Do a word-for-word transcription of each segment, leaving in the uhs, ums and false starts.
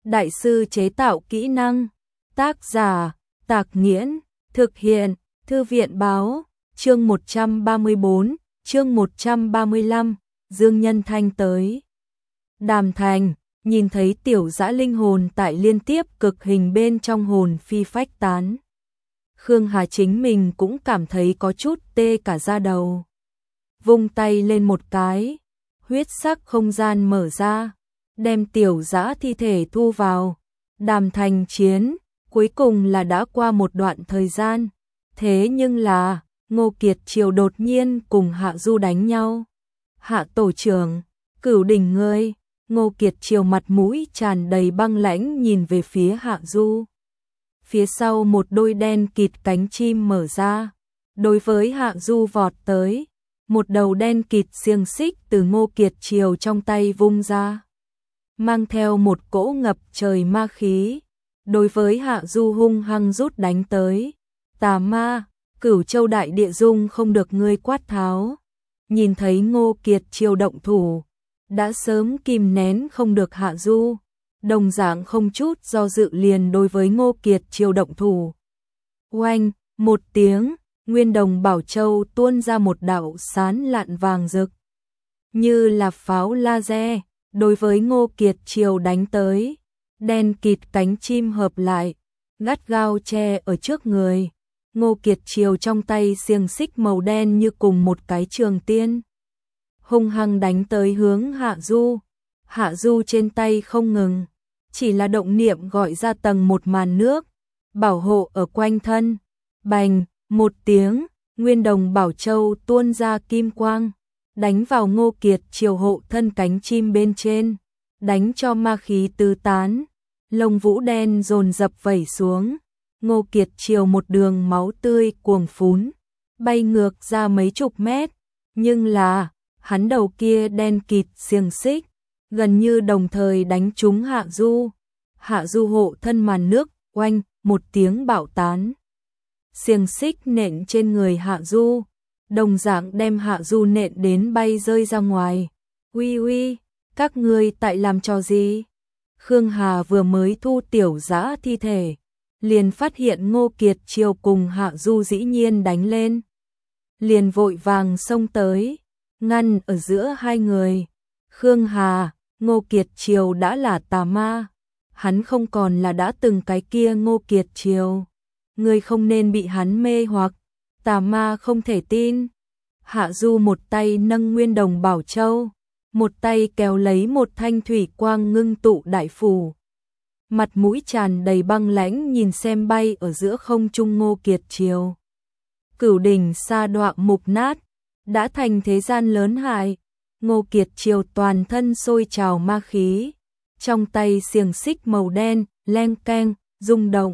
Đại sư chế tạo kỹ năng. Tác giả, Tạc Nghiễn. Thực hiện, Thư viện Báo. Chương một trăm ba mươi bốn, chương một trăm ba mươi lăm, Dương Nhân Thanh tới. Đàm Thành, nhìn thấy tiểu dã linh hồn tại liên tiếp cực hình bên trong hồn phi phách tán. Khương Hà chính mình cũng cảm thấy có chút tê cả da đầu. Vung tay lên một cái, huyết sắc không gian mở ra, đem tiểu dã thi thể thu vào. Đàm Thành chiến, cuối cùng là đã qua một đoạn thời gian. Thế nhưng là, Ngô Kiệt Triều đột nhiên cùng Hạ Du đánh nhau. Hạ tổ trưởng, Cửu Đỉnh ngươi. Ngô Kiệt Triều mặt mũi tràn đầy băng lãnh nhìn về phía Hạ Du. Phía sau một đôi đen kịt cánh chim mở ra, đối với Hạ Du vọt tới. Một đầu đen kịt xiềng xích từ Ngô Kiệt Triều trong tay vung ra, mang theo một cỗ ngập trời ma khí, đối với Hạ Du hung hăng rút đánh tới. Tà ma, Cửu Châu đại địa dung không được ngươi quát tháo. Nhìn thấy Ngô Kiệt Triều động thủ, đã sớm kìm nén không được Hạ Du, đồng dạng không chút do dự liền đối với Ngô Kiệt Triều động thủ. Oanh, một tiếng, Nguyên Đồng Bảo Châu tuôn ra một đạo sán lạn vàng rực, như là pháo laser, đối với Ngô Kiệt Triều đánh tới. Đen kịt cánh chim hợp lại, gắt gao che ở trước người. Ngô Kiệt Triều trong tay xiềng xích màu đen như cùng một cái trường tiên, hung hăng đánh tới hướng Hạ Du. Hạ Du trên tay không ngừng, chỉ là động niệm gọi ra tầng một màn nước, bảo hộ ở quanh thân. Bành, một tiếng, Nguyên Đồng Bảo Châu tuôn ra kim quang, đánh vào Ngô Kiệt Triều hộ thân cánh chim bên trên, đánh cho ma khí tứ tán, lông vũ đen dồn dập vẩy xuống. Ngô Kiệt Triều một đường máu tươi cuồng phún, bay ngược ra mấy chục mét, nhưng là, hắn đầu kia đen kịt xiềng xích, gần như đồng thời đánh trúng Hạ Du. Hạ Du hộ thân màn nước, oanh, một tiếng bạo tán. Xiềng xích nện trên người Hạ Du, đồng dạng đem Hạ Du nện đến bay rơi ra ngoài. Uy uy, các ngươi tại làm trò gì? Khương Hà vừa mới thu tiểu dã thi thể, liền phát hiện Ngô Kiệt Triều cùng Hạ Du dĩ nhiên đánh lên. Liền vội vàng xông tới, ngăn ở giữa hai người. Khương Hà, Ngô Kiệt Triều đã là tà ma, hắn không còn là đã từng cái kia Ngô Kiệt Triều. Ngươi không nên bị hắn mê hoặc, tà ma không thể tin. Hạ Du một tay nâng Nguyên Đồng Bảo Châu, một tay kéo lấy một thanh thủy quang ngưng tụ đại phù. Mặt mũi tràn đầy băng lãnh nhìn xem bay ở giữa không trung Ngô Kiệt Triều. Cửu đỉnh sa đọa mục nát, đã thành thế gian lớn hại. Ngô Kiệt Triều toàn thân sôi trào ma khí, trong tay xiềng xích màu đen, leng keng, rung động.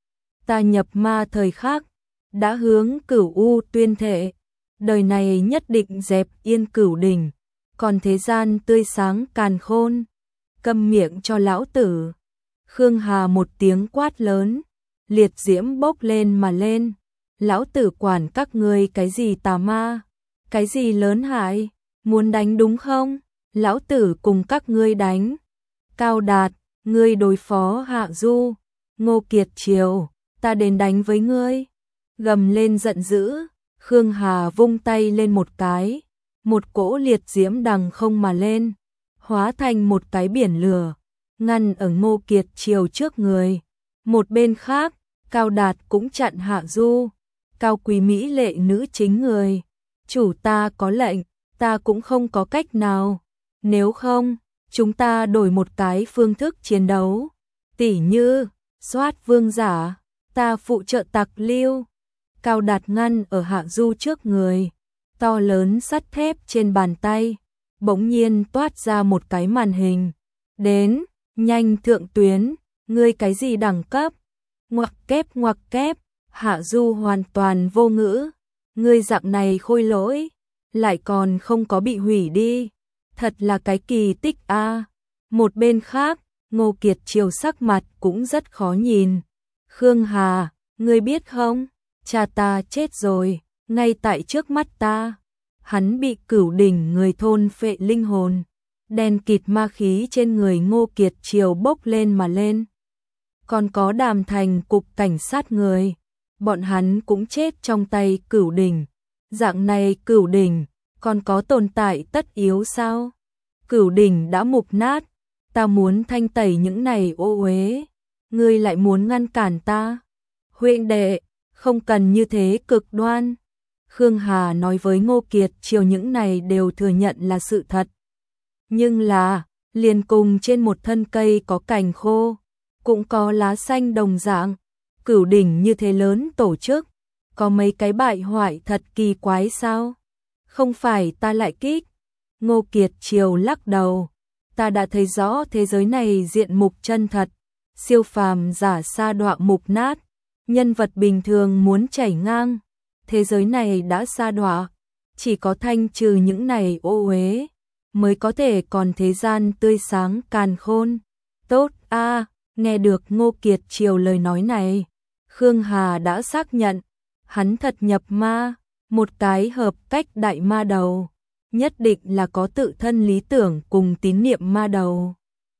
Ta nhập ma thời khắc, đã hướng Cửu U tuyên thệ, đời này nhất định dẹp yên Cửu đỉnh, còn thế gian tươi sáng càn khôn. Câm miệng cho lão tử. Khương Hà một tiếng quát lớn, liệt diễm bốc lên mà lên. Lão tử quản các ngươi cái gì tà ma, cái gì lớn hại, muốn đánh đúng không? Lão tử cùng các ngươi đánh. Cao Đạt, ngươi đối phó Hạ Du. Ngô Kiệt Triều, ta đến đánh với ngươi. Gầm lên giận dữ, Khương Hà vung tay lên một cái, một cỗ liệt diễm đằng không mà lên, hóa thành một cái biển lửa, ngăn ở Ngô Kiệt Triều trước người. Một bên khác, Cao Đạt cũng chặn Hạ Du. Cao quý mỹ lệ nữ chính người, chủ ta có lệnh, ta cũng không có cách nào. Nếu không, chúng ta đổi một cái phương thức chiến đấu. Tỉ như, soát vương giả, ta phụ trợ tặc lưu. Cao Đạt ngăn ở Hạ Du trước người, to lớn sắt thép trên bàn tay, bỗng nhiên toát ra một cái màn hình. Đến, nhanh thượng tuyến, ngươi cái gì đẳng cấp? Ngoặc kép ngoặc kép, Hạ Du hoàn toàn vô ngữ. Ngươi dạng này khôi lỗi, lại còn không có bị hủy đi. Thật là cái kỳ tích a. À. Một bên khác, Ngô Kiệt Triều sắc mặt cũng rất khó nhìn. Khương Hà, ngươi biết không? Cha ta chết rồi, ngay tại trước mắt ta. Hắn bị Cửu đỉnh người thôn phệ linh hồn, đen kịt ma khí trên người Ngô Kiệt Triều bốc lên mà lên. Còn có Đàm Thành cục cảnh sát người, bọn hắn cũng chết trong tay Cửu Đỉnh. Dạng này Cửu Đỉnh còn có tồn tại tất yếu sao? Cửu Đỉnh đã mục nát, ta muốn thanh tẩy những này ô uế, ngươi lại muốn ngăn cản ta? Huynh đệ, không cần như thế cực đoan. Khương Hà nói với Ngô Kiệt Triều những này đều thừa nhận là sự thật. Nhưng là, liền cùng trên một thân cây có cành khô, cũng có lá xanh đồng dạng, Cửu Đỉnh như thế lớn tổ chức, có mấy cái bại hoại thật kỳ quái sao? Không phải ta lại kích. Ngô Kiệt Triều lắc đầu, ta đã thấy rõ thế giới này diện mục chân thật, siêu phàm giả sa đọa mục nát, nhân vật bình thường muốn chảy ngang, thế giới này đã sa đọa, chỉ có thanh trừ những này ô uế mới có thể còn thế gian tươi sáng càn khôn. Tốt a, à, nghe được Ngô Kiệt Triều lời nói này, Khương Hà đã xác nhận, hắn thật nhập ma, một cái hợp cách đại ma đầu, nhất định là có tự thân lý tưởng cùng tín niệm ma đầu.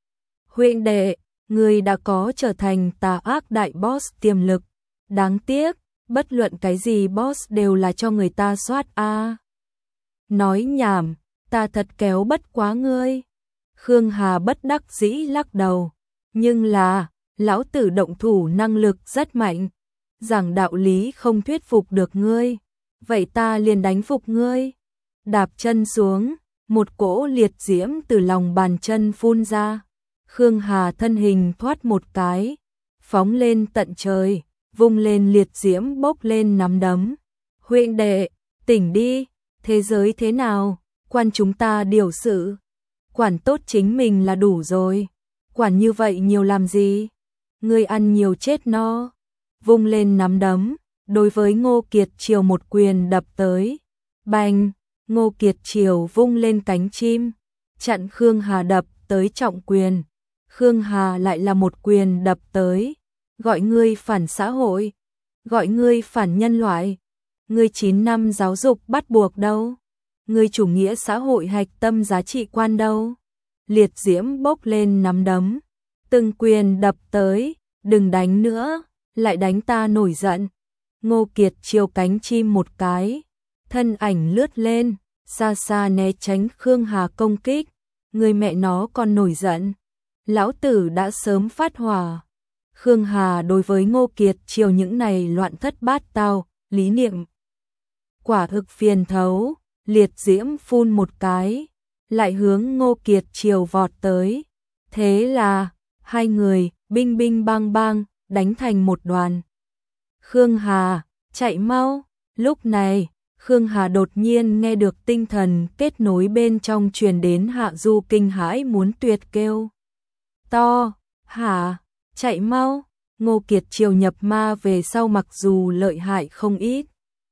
Huynh đệ, người đã có trở thành tà ác đại boss tiềm lực, đáng tiếc, bất luận cái gì boss đều là cho người ta soát a. À. Nói nhảm, ta thật kéo bất quá ngươi. Khương Hà bất đắc dĩ lắc đầu, nhưng là, lão tử động thủ năng lực rất mạnh, giảng đạo lý không thuyết phục được ngươi, vậy ta liền đánh phục ngươi. Đạp chân xuống, một cỗ liệt diễm từ lòng bàn chân phun ra. Khương Hà thân hình thoát một cái, phóng lên tận trời, vung lên liệt diễm bốc lên nắm đấm. Huynh đệ, tỉnh đi, thế giới thế nào, quan chúng ta điều sự. Quản tốt chính mình là đủ rồi, quản như vậy nhiều làm gì? Ngươi ăn nhiều chết no. Vung lên nắm đấm, đối với Ngô Kiệt Triều một quyền đập tới. Bành, Ngô Kiệt Triều vung lên cánh chim, chặn Khương Hà đập tới trọng quyền. Khương Hà lại là một quyền đập tới, gọi ngươi phản xã hội, gọi ngươi phản nhân loại. Ngươi chín năm giáo dục bắt buộc đâu? Ngươi chủ nghĩa xã hội hạch tâm giá trị quan đâu? Liệt diễm bốc lên nắm đấm, từng quyền đập tới, đừng đánh nữa, lại đánh ta nổi giận. Ngô Kiệt Triều cánh chim một cái, thân ảnh lướt lên, xa xa né tránh Khương Hà công kích. Người mẹ nó còn nổi giận, lão tử đã sớm phát hỏa. Khương Hà đối với Ngô Kiệt Triều những này loạn thất bát tao, lý niệm quả thực phiền thấu, liệt diễm phun một cái, lại hướng Ngô Kiệt Triều vọt tới. Thế là, hai người, binh binh bang bang, đánh thành một đoàn. Khương Hà, chạy mau. Lúc này, Khương Hà đột nhiên nghe được tinh thần kết nối bên trong truyền đến hạ du kinh hãi muốn tuyệt kêu. To, hả, chạy mau. Ngô Kiệt Triều nhập ma về sau mặc dù lợi hại không ít,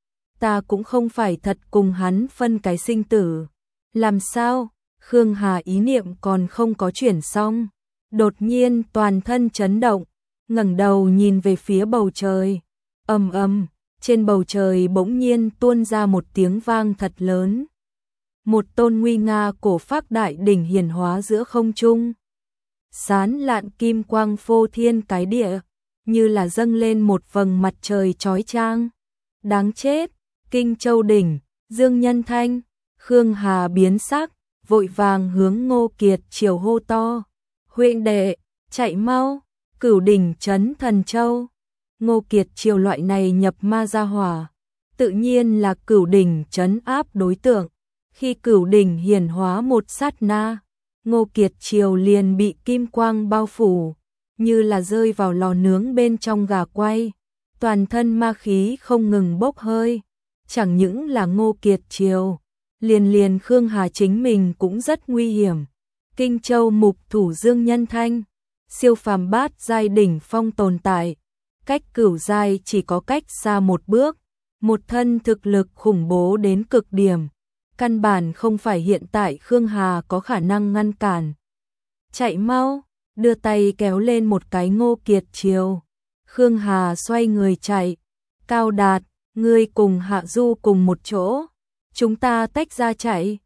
ta cũng không phải thật cùng hắn phân cái sinh tử. Làm sao? Khương Hà ý niệm còn không có chuyển xong, đột nhiên toàn thân chấn động, ngẩng đầu nhìn về phía bầu trời. Ầm ầm, trên bầu trời bỗng nhiên tuôn ra một tiếng vang thật lớn. Một tôn nguy nga cổ phác đại đỉnh hiển hóa giữa không trung. Sán lạn kim quang phô thiên cái địa, như là dâng lên một vầng mặt trời chói chang. Đáng chết, Kinh Châu đỉnh, Dương Nhân Thanh. Khương Hà biến sắc, vội vàng hướng Ngô Kiệt Triều hô to. Huynh đệ, chạy mau, Cửu đỉnh trấn Thần Châu. Ngô Kiệt Triều loại này nhập ma gia hỏa, tự nhiên là Cửu đỉnh trấn áp đối tượng. Khi Cửu đỉnh hiển hóa một sát na, Ngô Kiệt Triều liền bị kim quang bao phủ, như là rơi vào lò nướng bên trong gà quay, toàn thân ma khí không ngừng bốc hơi. Chẳng những là Ngô Kiệt Triều, liền liền Khương Hà chính mình cũng rất nguy hiểm. Kinh Châu mục thủ Dương Nhân Thanh, siêu phàm bát giai đỉnh phong tồn tại, cách cửu giai chỉ có cách xa một bước, một thân thực lực khủng bố đến cực điểm, căn bản không phải hiện tại Khương Hà có khả năng ngăn cản. Chạy mau, đưa tay kéo lên một cái Ngô Kiệt Triều. Khương Hà xoay người chạy. Cao Đạt, ngươi cùng Hạ Du cùng một chỗ, chúng ta tách ra chạy.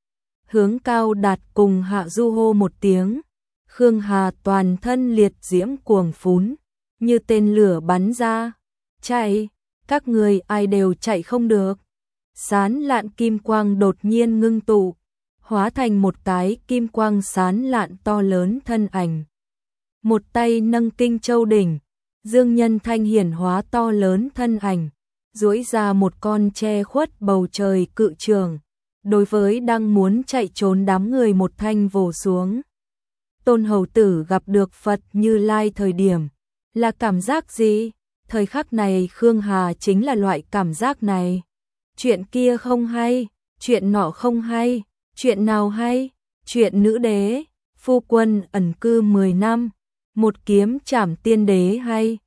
hướng Cao Đạt cùng Hạ Du hô một tiếng. Khương Hà toàn thân liệt diễm cuồng phún, như tên lửa bắn ra. Chạy, các người ai đều chạy không được. Sán lạn kim quang đột nhiên ngưng tụ, hóa thành một cái kim quang sán lạn to lớn thân ảnh. Một tay nâng kinh châu đỉnh, Dương Nhân Thanh hiển hóa to lớn thân ảnh, duỗi ra một con che khuất bầu trời cự trường, đối với đang muốn chạy trốn đám người một thanh vồ xuống. Tôn Hầu Tử gặp được Phật Như Lai thời điểm, là cảm giác gì? Thời khắc này Khương Hà chính là loại cảm giác này. Chuyện kia không hay, chuyện nọ không hay, chuyện nào hay? Chuyện nữ đế, phu quân ẩn cư mười năm, một kiếm trảm tiên đế hay?